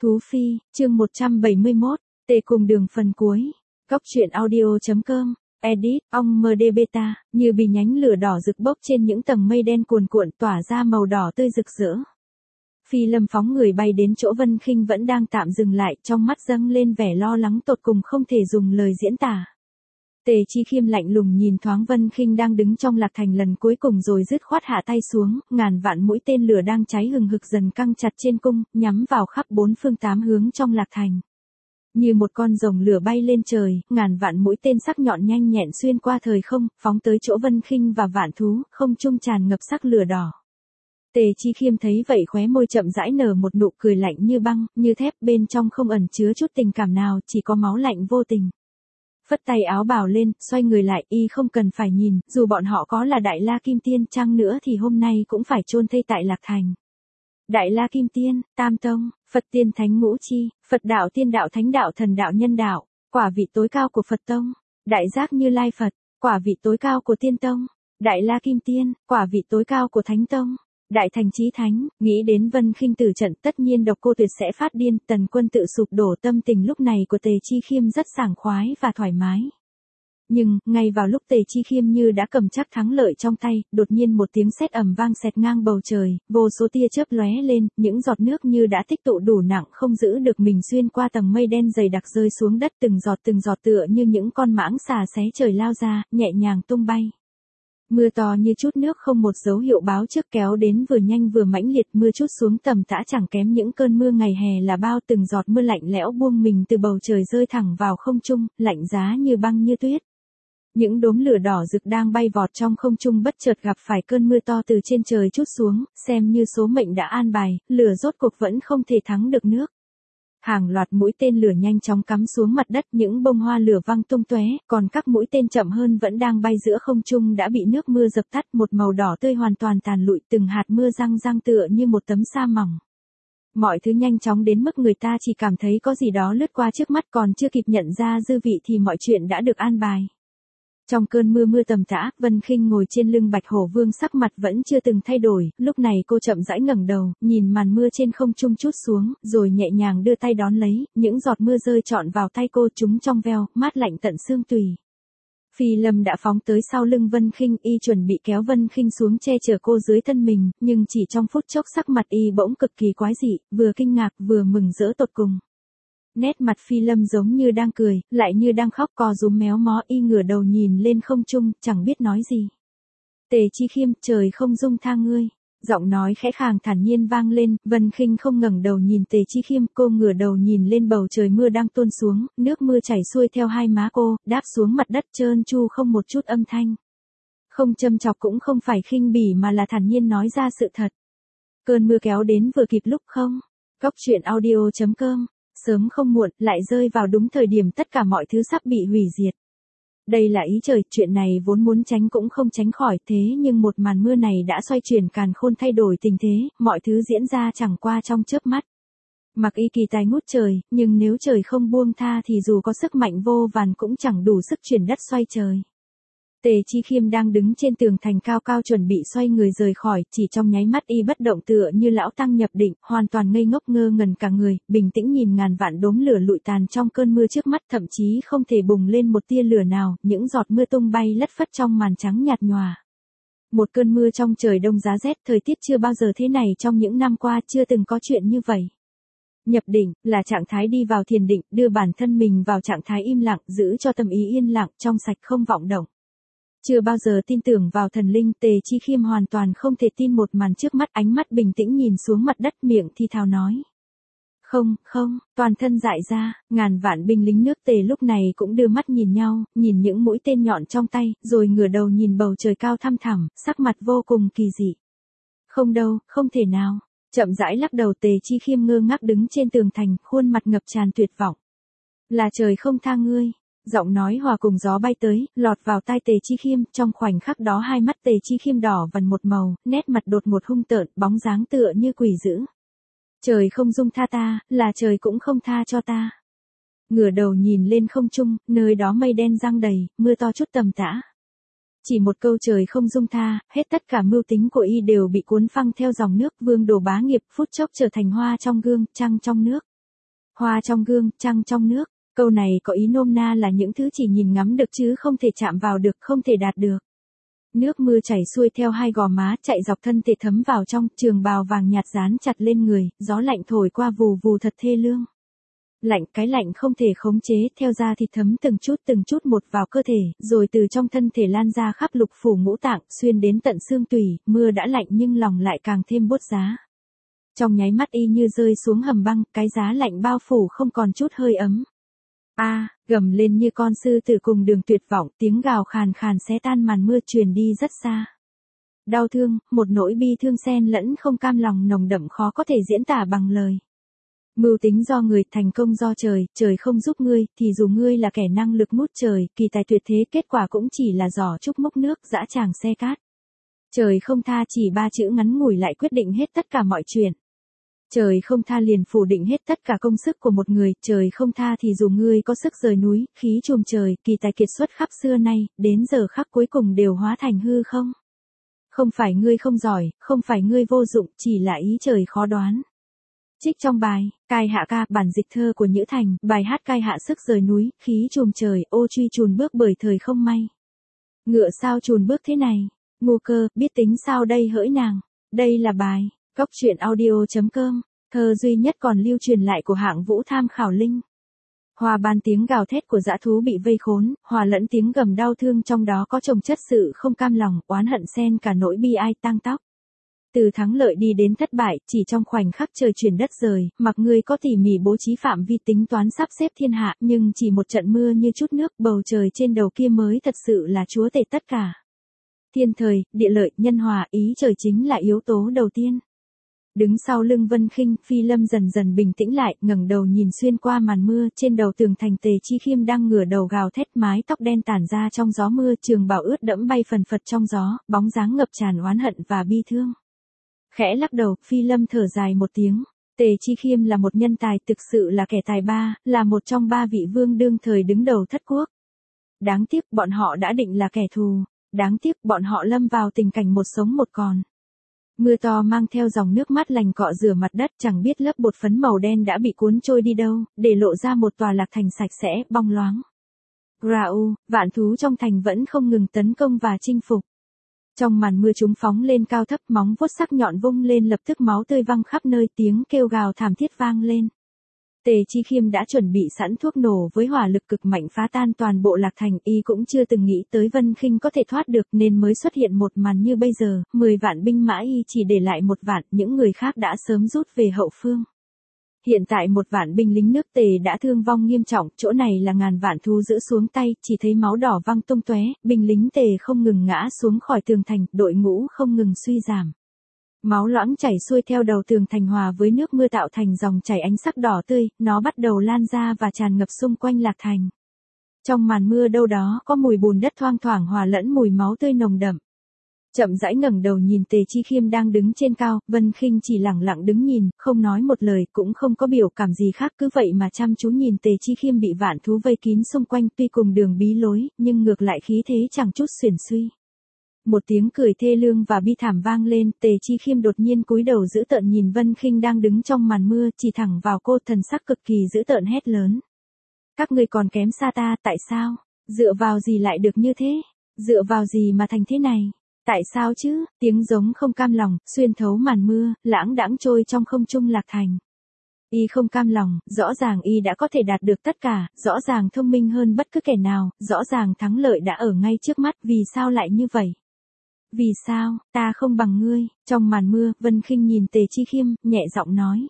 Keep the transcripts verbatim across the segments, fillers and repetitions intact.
Thú Phi, chương một trăm bảy mươi mốt, Tề cùng đường phần cuối. Góc truyện audio.com, edit, ong em đê beta, như bị nhánh lửa đỏ rực bốc trên những tầng mây đen cuồn cuộn tỏa ra màu đỏ tươi rực rỡ. Phi Lâm phóng người bay đến chỗ Vân Khinh vẫn đang tạm dừng lại, trong mắt dâng lên vẻ lo lắng tột cùng không thể dùng lời diễn tả. Tề Chi Khiêm lạnh lùng nhìn thoáng Vân Khinh đang đứng trong Lạc Thành lần cuối cùng rồi dứt khoát hạ tay xuống, ngàn vạn mũi tên lửa đang cháy hừng hực dần căng chặt trên cung, nhắm vào khắp bốn phương tám hướng trong Lạc Thành. Như một con rồng lửa bay lên trời, ngàn vạn mũi tên sắc nhọn nhanh nhẹn xuyên qua thời không, phóng tới chỗ Vân Khinh và vạn thú, không trung tràn ngập sắc lửa đỏ. Tề Chi Khiêm thấy vậy khóe môi chậm rãi nở một nụ cười lạnh như băng, như thép, bên trong không ẩn chứa chút tình cảm nào, chỉ có máu lạnh vô tình. Phất tay áo bào lên, xoay người lại, y không cần phải nhìn, dù bọn họ có là Đại La Kim Tiên chăng nữa thì hôm nay cũng phải chôn thây tại Lạc Thành. Đại La Kim Tiên, Tam Tông, Phật Tiên Thánh Ngũ Chi, Phật đạo Tiên đạo Thánh đạo Thần đạo Nhân đạo, quả vị tối cao của Phật Tông, Đại Giác Như Lai Phật, quả vị tối cao của Tiên Tông, Đại La Kim Tiên, quả vị tối cao của Thánh Tông, Đại Thành Chí Thánh. Nghĩ đến Vân Khinh tử trận, tất nhiên Độc Cô Tuyệt sẽ phát điên. Tần Quân tự sụp đổ, tâm tình lúc này của Tề Chi Khiêm rất sảng khoái và thoải mái. Nhưng, ngay vào lúc Tề Chi Khiêm như đã cầm chắc thắng lợi trong tay, đột nhiên một tiếng sét ầm vang xẹt ngang bầu trời, vô số tia chớp lóe lên, những giọt nước như đã tích tụ đủ nặng không giữ được mình xuyên qua tầng mây đen dày đặc rơi xuống đất, từng giọt từng giọt tựa như những con mãng xà xé trời lao ra, nhẹ nhàng tung bay. Mưa to như chút nước không một dấu hiệu báo trước kéo đến vừa nhanh vừa mãnh liệt, mưa chút xuống tầm tã chẳng kém những cơn mưa ngày hè là bao, từng giọt mưa lạnh lẽo buông mình từ bầu trời rơi thẳng vào không trung, lạnh giá như băng như tuyết. Những đốm lửa đỏ rực đang bay vọt trong không trung bất chợt gặp phải cơn mưa to từ trên trời trút xuống, xem như số mệnh đã an bài, lửa rốt cuộc vẫn không thể thắng được nước. Hàng loạt mũi tên lửa nhanh chóng cắm xuống mặt đất, những bông hoa lửa văng tung tóe, còn các mũi tên chậm hơn vẫn đang bay giữa không trung đã bị nước mưa dập tắt, một màu đỏ tươi hoàn toàn tàn lụi, từng hạt mưa răng răng tựa như một tấm sa mỏng. Mọi thứ nhanh chóng đến mức người ta chỉ cảm thấy có gì đó lướt qua trước mắt, còn chưa kịp nhận ra dư vị thì mọi chuyện đã được an bài. Trong cơn mưa mưa tầm tã, Vân Khinh ngồi trên lưng Bạch Hổ Vương, sắc mặt vẫn chưa từng thay đổi, lúc này cô chậm rãi ngẩng đầu, nhìn màn mưa trên không trung trút xuống, rồi nhẹ nhàng đưa tay đón lấy, những giọt mưa rơi trọn vào tay cô, chúng trong veo, mát lạnh tận xương tùy. Phi Lâm đã phóng tới sau lưng Vân Khinh, y chuẩn bị kéo Vân Khinh xuống che chở cô dưới thân mình, nhưng chỉ trong phút chốc sắc mặt y bỗng cực kỳ quái dị, vừa kinh ngạc vừa mừng rỡ tột cùng. Nét mặt Phi Lâm giống như đang cười, lại như đang khóc, co rúm méo mó, y ngửa đầu nhìn lên không trung, chẳng biết nói gì. Tề Chi Khiêm, trời không dung tha ngươi. Giọng nói khẽ khàng thản nhiên vang lên, Vân Khinh không ngẩng đầu nhìn Tề Chi Khiêm, cô ngửa đầu nhìn lên bầu trời mưa đang tuôn xuống, nước mưa chảy xuôi theo hai má cô, đáp xuống mặt đất trơn tru không một chút âm thanh. Không châm chọc cũng không phải khinh bỉ mà là thản nhiên nói ra sự thật. Cơn mưa kéo đến vừa kịp lúc không? Góc truyện audio.com. Sớm không muộn, lại rơi vào đúng thời điểm tất cả mọi thứ sắp bị hủy diệt. Đây là ý trời, chuyện này vốn muốn tránh cũng không tránh khỏi, thế nhưng một màn mưa này đã xoay chuyển càn khôn, thay đổi tình thế, mọi thứ diễn ra chẳng qua trong chớp mắt. Mặc y kỳ tài ngút trời, nhưng nếu trời không buông tha thì dù có sức mạnh vô vàn cũng chẳng đủ sức chuyển đất xoay trời. Tề Chi Khiêm đang đứng trên tường thành cao cao chuẩn bị xoay người rời khỏi, chỉ trong nháy mắt y bất động tựa như lão tăng nhập định, hoàn toàn ngây ngốc ngơ ngẩn cả người, bình tĩnh nhìn ngàn vạn đốm lửa lụi tàn trong cơn mưa trước mắt, thậm chí không thể bùng lên một tia lửa nào, những giọt mưa tung bay lất phất trong màn trắng nhạt nhòa. Một cơn mưa trong trời đông giá rét, thời tiết chưa bao giờ thế này trong những năm qua, chưa từng có chuyện như vậy. Nhập định, là trạng thái đi vào thiền định, đưa bản thân mình vào trạng thái im lặng, giữ cho tâm ý yên lặng, trong sạch không vọng động. Chưa bao giờ tin tưởng vào thần linh, Tề Chi Khiêm hoàn toàn không thể tin một màn trước mắt, ánh mắt bình tĩnh nhìn xuống mặt đất, miệng thi thào nói. Không, không, toàn thân dại ra, ngàn vạn binh lính nước Tề lúc này cũng đưa mắt nhìn nhau, nhìn những mũi tên nhọn trong tay, rồi ngửa đầu nhìn bầu trời cao thăm thẳm, sắc mặt vô cùng kỳ dị. Không đâu, không thể nào. Chậm rãi lắc đầu, Tề Chi Khiêm ngơ ngác đứng trên tường thành, khuôn mặt ngập tràn tuyệt vọng. Là trời không tha ngươi. Giọng nói hòa cùng gió bay tới, lọt vào tai Tề Chi Khiêm, trong khoảnh khắc đó hai mắt Tề Chi Khiêm đỏ vằn một màu, nét mặt đột ngột hung tợn, bóng dáng tựa như quỷ dữ. Trời không dung tha ta, là trời cũng không tha cho ta. Ngửa đầu nhìn lên không trung, nơi đó mây đen giăng đầy, mưa to chút tầm tã. Chỉ một câu trời không dung tha, hết tất cả mưu tính của y đều bị cuốn phăng theo dòng nước, Vương Đồ bá nghiệp phút chốc trở thành hoa trong gương, trăng trong nước. Hoa trong gương, trăng trong nước. Câu này có ý nôm na là những thứ chỉ nhìn ngắm được chứ không thể chạm vào được, không thể đạt được. Nước mưa chảy xuôi theo hai gò má, chạy dọc thân thể thấm vào trong, trường bào vàng nhạt dán chặt lên người, gió lạnh thổi qua vù vù thật thê lương. Lạnh, cái lạnh không thể khống chế, theo da thịt thấm từng chút từng chút một vào cơ thể, rồi từ trong thân thể lan ra khắp lục phủ ngũ tạng, xuyên đến tận xương tủy, mưa đã lạnh nhưng lòng lại càng thêm buốt giá. Trong nháy mắt y như rơi xuống hầm băng, cái giá lạnh bao phủ không còn chút hơi ấm. A, à, gầm lên như con sư tử cùng đường tuyệt vọng, tiếng gào khàn khàn xé tan màn mưa truyền đi rất xa. Đau thương, một nỗi bi thương xen lẫn không cam lòng nồng đậm khó có thể diễn tả bằng lời. Mưu tính do người, thành công do trời, trời không giúp ngươi, thì dù ngươi là kẻ năng lực ngút trời, kỳ tài tuyệt thế, kết quả cũng chỉ là giỏ trúc múc nước, dã tràng xe cát. Trời không tha chỉ ba chữ ngắn ngủi lại quyết định hết tất cả mọi chuyện. Trời không tha liền phủ định hết tất cả công sức của một người, trời không tha thì dù ngươi có sức rời núi, khí trùm trời, kỳ tài kiệt xuất khắp xưa nay, đến giờ khắc cuối cùng đều hóa thành hư không. Không phải ngươi không giỏi, không phải ngươi vô dụng, chỉ là ý trời khó đoán. Trích trong bài, cai hạ ca, bản dịch thơ của Nhữ Thành, bài hát cai hạ sức rời núi, khí trùm trời, ô truy chùn bước bởi thời không may. Ngựa sao chùn bước thế này, ngu cơ, biết tính sao đây hỡi nàng. Đây là bài, góc truyện audio chấm com, thơ duy nhất còn lưu truyền lại của hạng Vũ Tham Khảo Linh. Hòa ban tiếng gào thét của dã thú bị vây khốn, hòa lẫn tiếng gầm đau thương trong đó có chồng chất sự không cam lòng, oán hận xen cả nỗi bi ai tang tóc. Từ thắng lợi đi đến thất bại, chỉ trong khoảnh khắc trời chuyển đất rời, mặc ngươi có tỉ mỉ bố trí phạm vi tính toán sắp xếp thiên hạ, nhưng chỉ một trận mưa như chút nước, bầu trời trên đầu kia mới thật sự là chúa tể tất cả. Thiên thời, địa lợi, nhân hòa, ý trời chính là yếu tố đầu tiên. Đứng sau lưng Vân Khinh, Phi Lâm dần dần bình tĩnh lại, ngẩng đầu nhìn xuyên qua màn mưa, trên đầu tường thành Tề Chi Khiêm đang ngửa đầu gào thét, mái tóc đen tản ra trong gió mưa, trường bào ướt đẫm bay phần phật trong gió, bóng dáng ngập tràn oán hận và bi thương. Khẽ lắc đầu, Phi Lâm thở dài một tiếng. Tề Chi Khiêm là một nhân tài, thực sự là kẻ tài ba, là một trong ba vị vương đương thời đứng đầu thất quốc. Đáng tiếc bọn họ đã định là kẻ thù, đáng tiếc bọn họ lâm vào tình cảnh một sống một còn. Mưa to mang theo dòng nước mắt lành cọ rửa mặt đất, chẳng biết lớp bột phấn màu đen đã bị cuốn trôi đi đâu, để lộ ra một tòa lạc thành sạch sẽ, bong loáng. Grau, vạn thú trong thành vẫn không ngừng tấn công và chinh phục. Trong màn mưa chúng phóng lên cao thấp, móng vuốt sắc nhọn vung lên, lập tức máu tươi văng khắp nơi, tiếng kêu gào thảm thiết vang lên. Tề Chi Khiêm đã chuẩn bị sẵn thuốc nổ với hỏa lực cực mạnh phá tan toàn bộ lạc thành, y cũng chưa từng nghĩ tới Vân Khinh có thể thoát được nên mới xuất hiện một màn như bây giờ, mười vạn binh mã y chỉ để lại một vạn, những người khác đã sớm rút về hậu phương. Hiện tại một vạn binh lính nước Tề đã thương vong nghiêm trọng, chỗ này là ngàn vạn thú giữ xuống tay, chỉ thấy máu đỏ văng tung tóe, binh lính Tề không ngừng ngã xuống khỏi tường thành, đội ngũ không ngừng suy giảm. Máu loãng chảy xuôi theo đầu tường thành hòa với nước mưa tạo thành dòng chảy ánh sắc đỏ tươi, nó bắt đầu lan ra và tràn ngập xung quanh lạc thành. Trong màn mưa đâu đó có mùi bùn đất thoang thoảng hòa lẫn mùi máu tươi nồng đậm. Chậm rãi ngẩng đầu nhìn Tề Chi Khiêm đang đứng trên cao, Vân Khinh chỉ lặng lặng đứng nhìn, không nói một lời, cũng không có biểu cảm gì khác, cứ vậy mà chăm chú nhìn Tề Chi Khiêm bị vạn thú vây kín xung quanh, tuy cùng đường bí lối, nhưng ngược lại khí thế chẳng chút xuyển suy. Một tiếng cười thê lương và bi thảm vang lên, Tề Chi Khiêm đột nhiên cúi đầu dữ tợn nhìn Vân Khinh đang đứng trong màn mưa, chỉ thẳng vào cô, thần sắc cực kỳ dữ tợn hét lớn. Các ngươi còn kém xa ta, tại sao? Dựa vào gì lại được như thế? Dựa vào gì mà thành thế này? Tại sao chứ? Tiếng giống không cam lòng, xuyên thấu màn mưa, lãng đãng trôi trong không trung lạc thành. Y không cam lòng, rõ ràng y đã có thể đạt được tất cả, rõ ràng thông minh hơn bất cứ kẻ nào, rõ ràng thắng lợi đã ở ngay trước mắt, vì sao lại như vậy? Vì sao, ta không bằng ngươi? Trong màn mưa, Vân Khinh nhìn Tề Chi Khiêm, nhẹ giọng nói.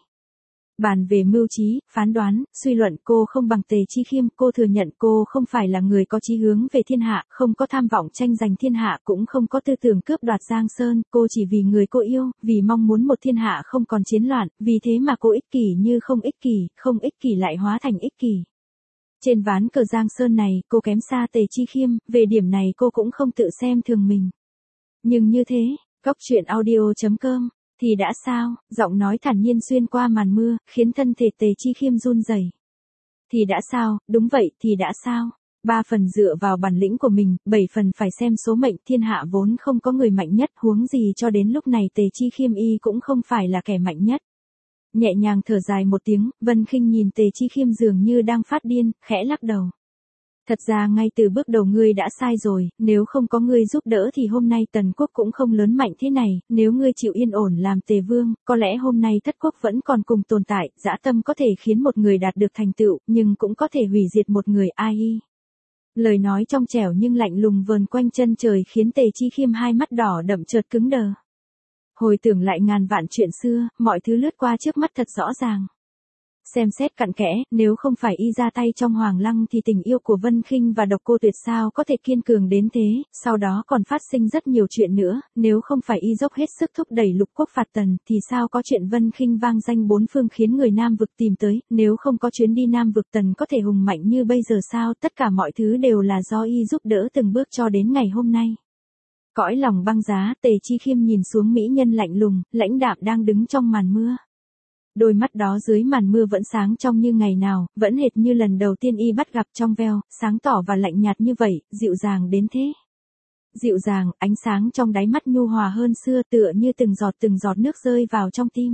Bàn về mưu trí, phán đoán, suy luận, cô không bằng Tề Chi Khiêm, cô thừa nhận cô không phải là người có chí hướng về thiên hạ, không có tham vọng tranh giành thiên hạ, cũng không có tư tưởng cướp đoạt Giang Sơn, cô chỉ vì người cô yêu, vì mong muốn một thiên hạ không còn chiến loạn, vì thế mà cô ích kỷ như không ích kỷ, không ích kỷ lại hóa thành ích kỷ. Trên ván cờ Giang Sơn này, cô kém xa Tề Chi Khiêm, về điểm này cô cũng không tự xem thường mình. Nhưng như thế, góc truyện audio chấm com, thì đã sao? Giọng nói thản nhiên xuyên qua màn mưa, khiến thân thể Tề Chi Khiêm run rẩy. Thì đã sao? Đúng vậy, thì đã sao? Ba phần dựa vào bản lĩnh của mình, bảy phần phải xem số mệnh, thiên hạ vốn không có người mạnh nhất, huống gì cho đến lúc này Tề Chi Khiêm y cũng không phải là kẻ mạnh nhất. Nhẹ nhàng thở dài một tiếng, Vân Khinh nhìn Tề Chi Khiêm dường như đang phát điên, khẽ lắc đầu. Thật ra ngay từ bước đầu ngươi đã sai rồi, nếu không có ngươi giúp đỡ thì hôm nay Tần quốc cũng không lớn mạnh thế này, nếu ngươi chịu yên ổn làm Tề vương, có lẽ hôm nay Thất quốc vẫn còn cùng tồn tại, dã tâm có thể khiến một người đạt được thành tựu, nhưng cũng có thể hủy diệt một người ai hi. Lời nói trong trẻo nhưng lạnh lùng vờn quanh chân trời khiến Tề Chi Khiêm hai mắt đỏ đậm chợt cứng đờ. Hồi tưởng lại ngàn vạn chuyện xưa, mọi thứ lướt qua trước mắt thật rõ ràng. Xem xét cặn kẽ, nếu không phải y ra tay trong Hoàng Lăng thì tình yêu của Vân Khinh và Độc Cô Tuyệt sao có thể kiên cường đến thế, sau đó còn phát sinh rất nhiều chuyện nữa, nếu không phải y dốc hết sức thúc đẩy Lục quốc phạt Tần thì sao có chuyện Vân Khinh vang danh bốn phương khiến người Nam vực tìm tới, nếu không có chuyến đi Nam vực Tần có thể hùng mạnh như bây giờ sao, tất cả mọi thứ đều là do y giúp đỡ từng bước cho đến ngày hôm nay. Cõi lòng băng giá, Tề Chi Khiêm nhìn xuống mỹ nhân lạnh lùng, lãnh đạm đang đứng trong màn mưa. Đôi mắt đó dưới màn mưa vẫn sáng trong như ngày nào, vẫn hệt như lần đầu tiên y bắt gặp trong veo, sáng tỏ và lạnh nhạt như vậy, dịu dàng đến thế. Dịu dàng, ánh sáng trong đáy mắt nhu hòa hơn xưa tựa như từng giọt từng giọt nước rơi vào trong tim.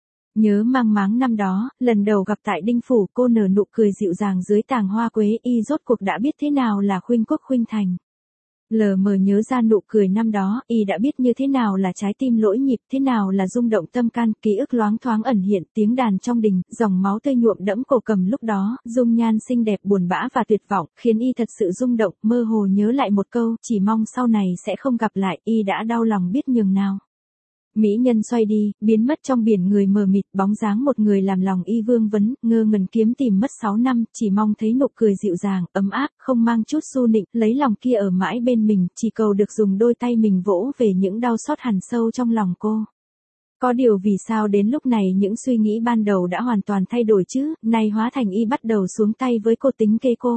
Nhớ mang máng năm đó, lần đầu gặp tại Đinh Phủ cô nở nụ cười dịu dàng dưới tàng hoa quế y rốt cuộc đã biết thế nào là khuynh quốc khuynh thành. Lờ mờ nhớ ra nụ cười năm đó, y đã biết như thế nào là trái tim lỗi nhịp, thế nào là rung động tâm can, ký ức loáng thoáng ẩn hiện, tiếng đàn trong đình, dòng máu tươi nhuộm đẫm cổ cầm lúc đó, dung nhan xinh đẹp buồn bã và tuyệt vọng, khiến y thật sự rung động, mơ hồ nhớ lại một câu, chỉ mong sau này sẽ không gặp lại, y đã đau lòng biết nhường nào. Mỹ nhân xoay đi, biến mất trong biển người mờ mịt, bóng dáng một người làm lòng y vương vấn, ngơ ngẩn kiếm tìm mất sáu năm, chỉ mong thấy nụ cười dịu dàng, ấm áp, không mang chút xu nịnh, lấy lòng kia ở mãi bên mình, chỉ cầu được dùng đôi tay mình vỗ về những đau xót hằn sâu trong lòng cô. Có điều vì sao đến lúc này những suy nghĩ ban đầu đã hoàn toàn thay đổi chứ, nay hóa thành y bắt đầu xuống tay với cô tính kế cô.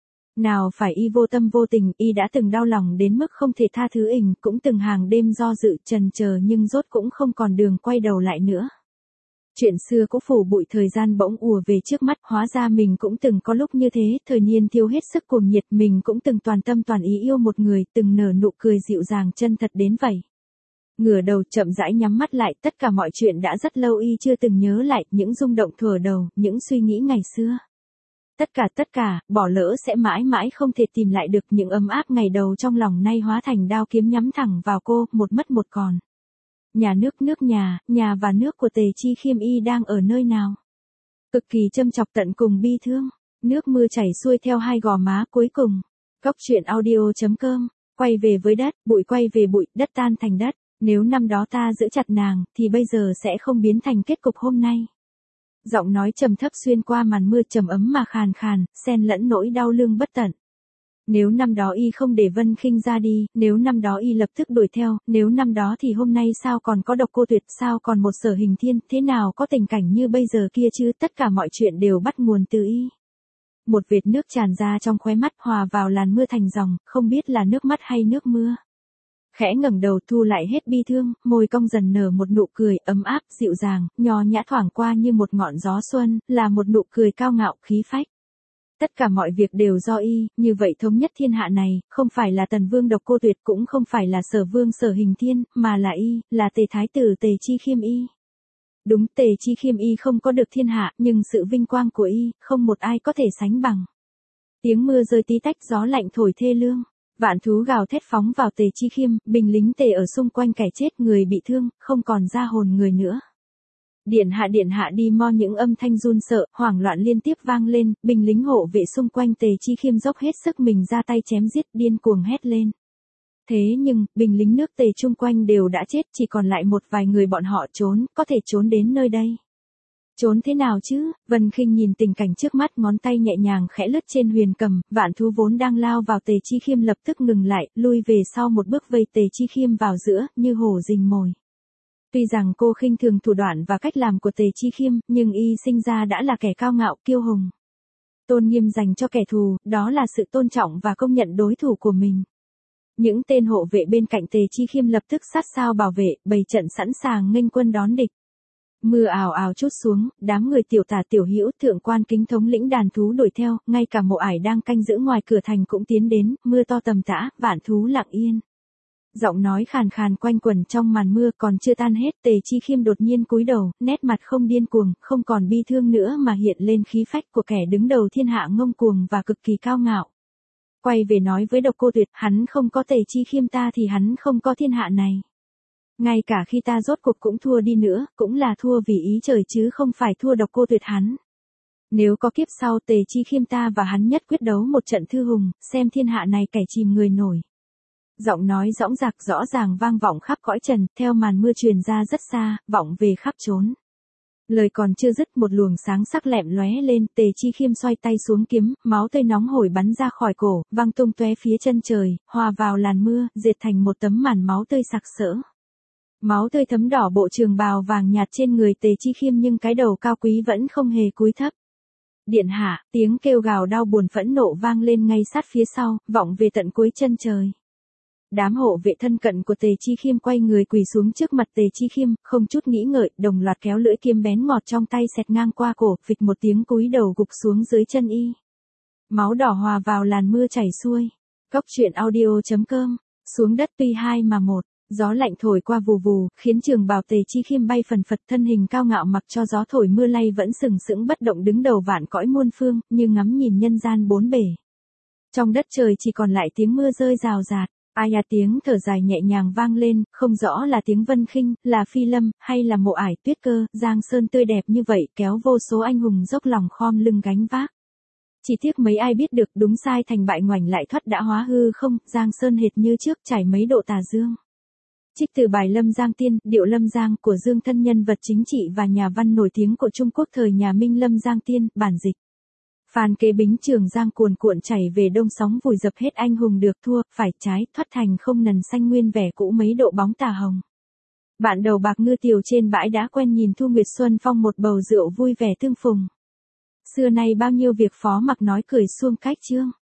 Nào phải y vô tâm vô tình, y đã từng đau lòng đến mức không thể tha thứ ình, cũng từng hàng đêm do dự trần chờ nhưng rốt cũng không còn đường quay đầu lại nữa. Chuyện xưa cũ phủ bụi thời gian bỗng ùa về trước mắt, hóa ra mình cũng từng có lúc như thế, thời niên thiếu hết sức cuồng nhiệt, mình cũng từng toàn tâm toàn ý yêu một người, từng nở nụ cười dịu dàng chân thật đến vậy. Ngửa đầu chậm rãi nhắm mắt lại, tất cả mọi chuyện đã rất lâu y chưa từng nhớ lại, những rung động thuở đầu, những suy nghĩ ngày xưa. Tất cả tất cả, bỏ lỡ sẽ mãi mãi không thể tìm lại được, những ấm áp ngày đầu trong lòng nay hóa thành đao kiếm nhắm thẳng vào cô, một mất một còn. Nhà nước nước nhà, nhà và nước của Tề Chi Khiêm y đang ở nơi nào? Cực kỳ châm chọc tận cùng bi thương, nước mưa chảy xuôi theo hai gò má cuối cùng. Góc truyện audio chấm com, quay về với đất, bụi quay về bụi, đất tan thành đất, nếu năm đó ta giữ chặt nàng, thì bây giờ sẽ không biến thành kết cục hôm nay. Giọng nói trầm thấp xuyên qua màn mưa trầm ấm mà khàn khàn, xen lẫn nỗi đau lương bất tận. Nếu năm đó y không để Vân Khinh ra đi, nếu năm đó y lập tức đuổi theo, nếu năm đó thì hôm nay sao còn có Độc Cô Tuyệt, sao còn một Sở Hình Thiên, thế nào có tình cảnh như bây giờ kia chứ, tất cả mọi chuyện đều bắt nguồn từ y. Một vệt nước tràn ra trong khóe mắt hòa vào làn mưa thành dòng, không biết là nước mắt hay nước mưa. Khẽ ngẩng đầu thu lại hết bi thương, môi cong dần nở một nụ cười ấm áp, dịu dàng, nho nhã thoảng qua như một ngọn gió xuân, là một nụ cười cao ngạo khí phách. Tất cả mọi việc đều do y, như vậy thống nhất thiên hạ này, không phải là Tần Vương Độc Cô Tuyệt, cũng không phải là Sở Vương Sở Hình Thiên, mà là y, là Tề Thái tử Tề Chi Khiêm y. Đúng, Tề Chi Khiêm y không có được thiên hạ, nhưng sự vinh quang của y, không một ai có thể sánh bằng. Tiếng mưa rơi tí tách, gió lạnh thổi thê lương. Vạn thú gào thét phóng vào Tề Chi Khiêm, binh lính Tề ở xung quanh kẻ chết, người bị thương, không còn ra hồn người nữa. Điện hạ điện hạ đi mo, những âm thanh run sợ, hoảng loạn liên tiếp vang lên, binh lính hộ vệ xung quanh Tề Chi Khiêm dốc hết sức mình ra tay chém giết, điên cuồng hét lên. Thế nhưng, binh lính nước Tề chung quanh đều đã chết, chỉ còn lại một vài người bọn họ trốn, có thể trốn đến nơi đây. Trốn thế nào chứ? Vân Khinh nhìn tình cảnh trước mắt, ngón tay nhẹ nhàng khẽ lướt trên huyền cầm, vạn thú vốn đang lao vào Tề Chi Khiêm lập tức ngừng lại, lui về sau một bước vây Tề Chi Khiêm vào giữa, như hổ rình mồi. Tuy rằng cô khinh thường thủ đoạn và cách làm của Tề Chi Khiêm, nhưng y sinh ra đã là kẻ cao ngạo, kiêu hùng. Tôn nghiêm dành cho kẻ thù, đó là sự tôn trọng và công nhận đối thủ của mình. Những tên hộ vệ bên cạnh Tề Chi Khiêm lập tức sát sao bảo vệ, bày trận sẵn sàng nghênh quân đón địch. Mưa ào ào trút xuống, đám người tiểu tả tiểu hữu, thượng quan kính thống lĩnh đàn thú đuổi theo, ngay cả Mộ Ải đang canh giữ ngoài cửa thành cũng tiến đến, mưa to tầm tã, vạn thú lặng yên. Giọng nói khàn khàn quanh quẩn trong màn mưa còn chưa tan hết, Tề Chi Khiêm đột nhiên cúi đầu, nét mặt không điên cuồng, không còn bi thương nữa mà hiện lên khí phách của kẻ đứng đầu thiên hạ ngông cuồng và cực kỳ cao ngạo. Quay về nói với Độc Cô Tuyệt, hắn không có Tề Chi Khiêm ta thì hắn không có thiên hạ này. Ngay cả khi ta rốt cuộc cũng thua đi nữa, cũng là thua vì ý trời chứ không phải thua Độc Cô Tuyệt hắn. Nếu có kiếp sau Tề Chi Khiêm ta và hắn nhất quyết đấu một trận thư hùng, xem thiên hạ này kẻ chìm người nổi. Giọng nói dõng dạc rõ ràng vang vọng khắp cõi trần, theo màn mưa truyền ra rất xa, vọng về khắp chốn. Lời còn chưa dứt, một luồng sáng sắc lẹm lóe lên, Tề Chi Khiêm xoay tay xuống kiếm, máu tươi nóng hổi bắn ra khỏi cổ, văng tung tóe phía chân trời, hòa vào làn mưa, dệt thành một tấm màn máu tươi sặc sỡ. Máu tươi thấm đỏ bộ trường bào vàng nhạt trên người Tề Chi Khiêm, nhưng cái đầu cao quý vẫn không hề cúi thấp. Điện hạ, tiếng kêu gào đau buồn phẫn nộ vang lên ngay sát phía sau, vọng về tận cuối chân trời. Đám hộ vệ thân cận của Tề Chi Khiêm quay người quỳ xuống trước mặt Tề Chi Khiêm, không chút nghĩ ngợi, đồng loạt kéo lưỡi kiếm bén ngọt trong tay xẹt ngang qua cổ, phịch một tiếng cúi đầu gục xuống dưới chân y. Máu đỏ hòa vào làn mưa chảy xuôi. Cốc truyện audio chấm com, xuống đất tuy hai mà một. Gió lạnh thổi qua vù vù, khiến trường bào Tề Chi Khiêm bay phần phật, thân hình cao ngạo mặc cho gió thổi mưa lay vẫn sừng sững bất động đứng đầu vạn cõi muôn phương, như ngắm nhìn nhân gian bốn bể. Trong đất trời chỉ còn lại tiếng mưa rơi rào rạt. Ai à, tiếng thở dài nhẹ nhàng vang lên, không rõ là tiếng Vân Khinh, là Phi Lâm, hay là Mộ Ải, Tuyết Cơ. Giang Sơn tươi đẹp như vậy kéo vô số anh hùng dốc lòng khom lưng gánh vác. Chỉ tiếc mấy ai biết được đúng sai thành bại, ngoảnh lại thoát đã hóa hư không, Giang Sơn hệt như trước trải mấy độ tà dương. Trích từ bài Lâm Giang Tiên, điệu Lâm Giang của Dương Thân, nhân vật chính trị và nhà văn nổi tiếng của Trung Quốc thời nhà Minh. Lâm Giang Tiên, bản dịch. Phan Kế Bính. Trường giang cuồn cuộn chảy về đông, sóng vùi dập hết anh hùng được thua, phải trái, thoát thành không nần xanh nguyên vẻ cũ mấy độ bóng tà hồng. Bạn đầu bạc ngư tiều trên bãi đá quen, nhìn thu nguyệt xuân phong một bầu rượu vui vẻ tương phùng. Xưa nay bao nhiêu việc phó mặc nói cười suông cách chương.